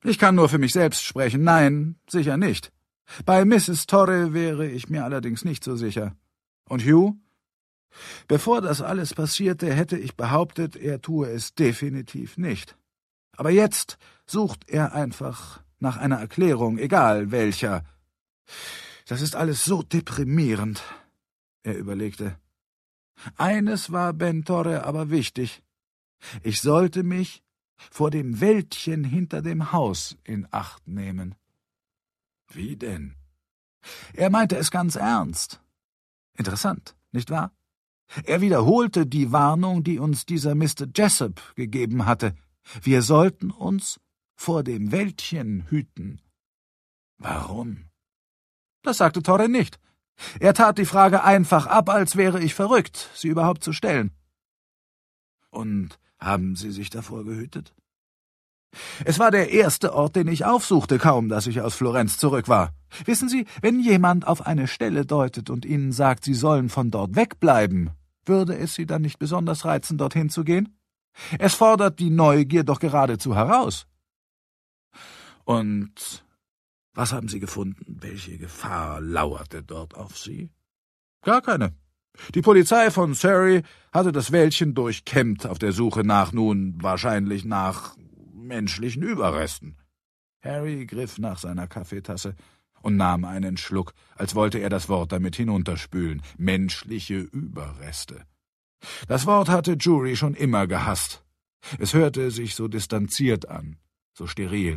Ich kann nur für mich selbst sprechen. Nein, sicher nicht. Bei Mrs. Torre wäre ich mir allerdings nicht so sicher. Und Hugh? Bevor das alles passierte, hätte ich behauptet, er tue es definitiv nicht. Aber jetzt sucht er einfach nach einer Erklärung, egal welcher. Das ist alles so deprimierend. Er überlegte. Eines war Ben Torre aber wichtig. Ich sollte mich vor dem Wäldchen hinter dem Haus in Acht nehmen. Wie denn? Er meinte es ganz ernst. Interessant, nicht wahr? Er wiederholte die Warnung, die uns dieser Mr. Jessup gegeben hatte. Wir sollten uns vor dem Wäldchen hüten. Warum? Das sagte Torre nicht. Er tat die Frage einfach ab, als wäre ich verrückt, sie überhaupt zu stellen. Und haben Sie sich davor gehütet? Es war der erste Ort, den ich aufsuchte, kaum dass ich aus Florenz zurück war. Wissen Sie, wenn jemand auf eine Stelle deutet und Ihnen sagt, Sie sollen von dort wegbleiben, würde es Sie dann nicht besonders reizen, dorthin zu gehen? Es fordert die Neugier doch geradezu heraus. Und was haben Sie gefunden? Welche Gefahr lauerte dort auf Sie? Gar keine. Die Polizei von Surrey hatte das Wäldchen durchkämmt auf der Suche nach, nun wahrscheinlich nach menschlichen Überresten. Harry griff nach seiner Kaffeetasse und nahm einen Schluck, als wollte er das Wort damit hinunterspülen. Menschliche Überreste. Das Wort hatte Jury schon immer gehasst. Es hörte sich so distanziert an, so steril.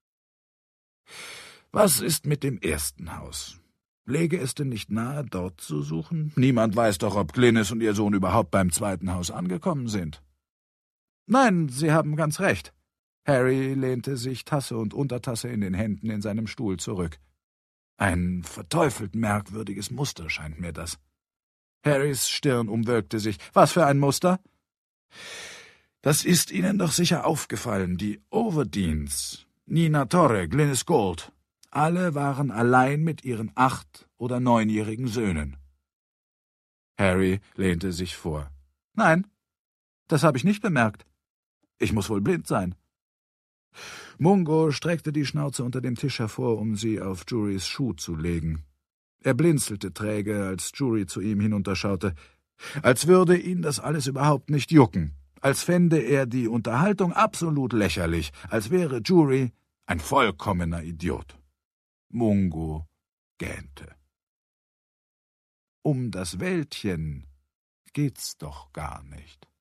Was ist mit dem ersten Haus? Läge es denn nicht nahe, dort zu suchen? Niemand weiß doch, ob Glynis und ihr Sohn überhaupt beim zweiten Haus angekommen sind. Nein, Sie haben ganz recht. Harry lehnte sich Tasse und Untertasse in den Händen in seinem Stuhl zurück. Ein verteufelt merkwürdiges Muster scheint mir das. Harrys Stirn umwölkte sich. Was für ein Muster? Das ist Ihnen doch sicher aufgefallen. Die Overdeans, Nina Torre, Glynis Gould, alle waren allein mit ihren 8- oder 9-jährigen Söhnen. Harry lehnte sich vor. Nein, das habe ich nicht bemerkt. Ich muss wohl blind sein. Mungo streckte die Schnauze unter dem Tisch hervor, um sie auf Jurys Schuh zu legen. Er blinzelte träge, als Jury zu ihm hinunterschaute, als würde ihn das alles überhaupt nicht jucken, als fände er die Unterhaltung absolut lächerlich, als wäre Jury ein vollkommener Idiot. Mungo gähnte. Um das Wäldchen geht's doch gar nicht.